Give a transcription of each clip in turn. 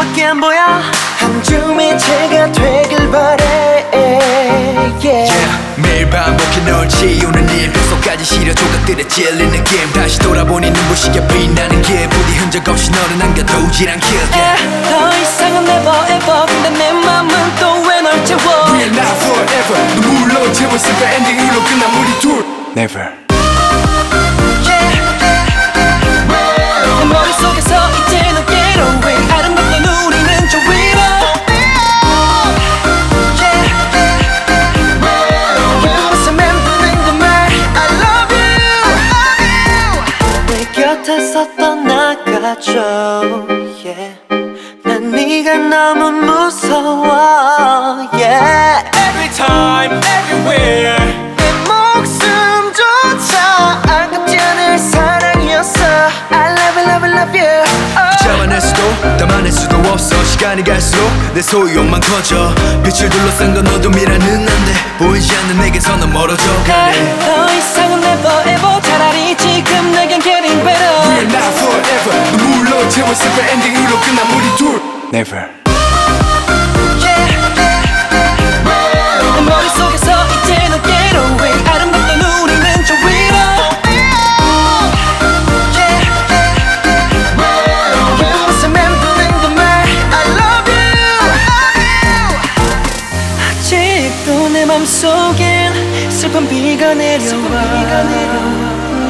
밖에 안 보여. 한 줌의 제가 되길 바래 yeah. 매일 반복해 널 지우는 일 뼛속까지 시려 조각들에 찔리는 느낌 다시 돌아보니 눈부시게 빛나는 길 부디 흔적 없이 너를 남겨두질 않길 더 이상은 never ever. 근데 내 맘은 또 왜 널 채워. We're not forever 눈물로 채웠을까 엔딩으로 끝난 우리 둘 Never 내 머릿속에서 이제는 get away. 아름답던 우리는 저 위로. 기쁨에서 맴도는 그 말 I love you 내 곁에서 떠나가줘 yeah. 난 네가 너무 무서워 yeah. Every time, everywhere 내 목숨조차 아깝지 않을 사랑이었어 I love you, love you, love you 잡아낼 수도 담아낼 수도 없어 시간이 갈수록 내 소유욕만 커져 빛을 둘러싼 건 어둠이라는 난데 보이지 않는 내게서 넌 멀어져 가네 더 이상은 never ever. 차라리 지금 내겐 getting better. We're not forever 눈물로 채웠을까 엔딩으로 끝난 우리 둘 Never 내 머릿속에서 이제는 get away. 아름답던 우리는 저 위로. 기쁨에서 맴도는 그 말 I love you 아직도 내 맘속엔 슬픈 비가 내려와.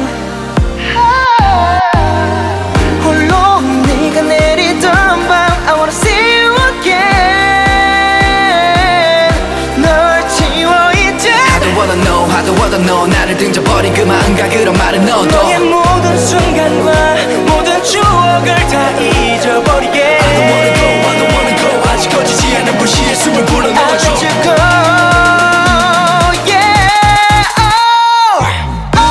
홀로 네가 내리던 밤 I wanna see you again 널 지워 이제 I don't wanna know 나를 등져버린 그 마음과 그런 말은 너도 너의 모든 순간과 모든 추억을 다 잊어버리게. I don't wanna go 아직 꺼지지 않은 불씨의 숨을 불어넣어줘 I let you go yeah oh,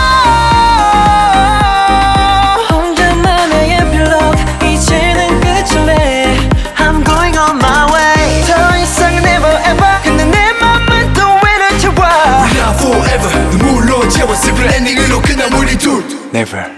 oh. 혼자만의 에필로그 이제는 끝을내. I'm going on my way 더 이상은 never ever 근데 내 맘은 또 왜 널 채워 We're not forever 눈물로 채웠을 그 엔딩으로 끝난 우리 둘 Never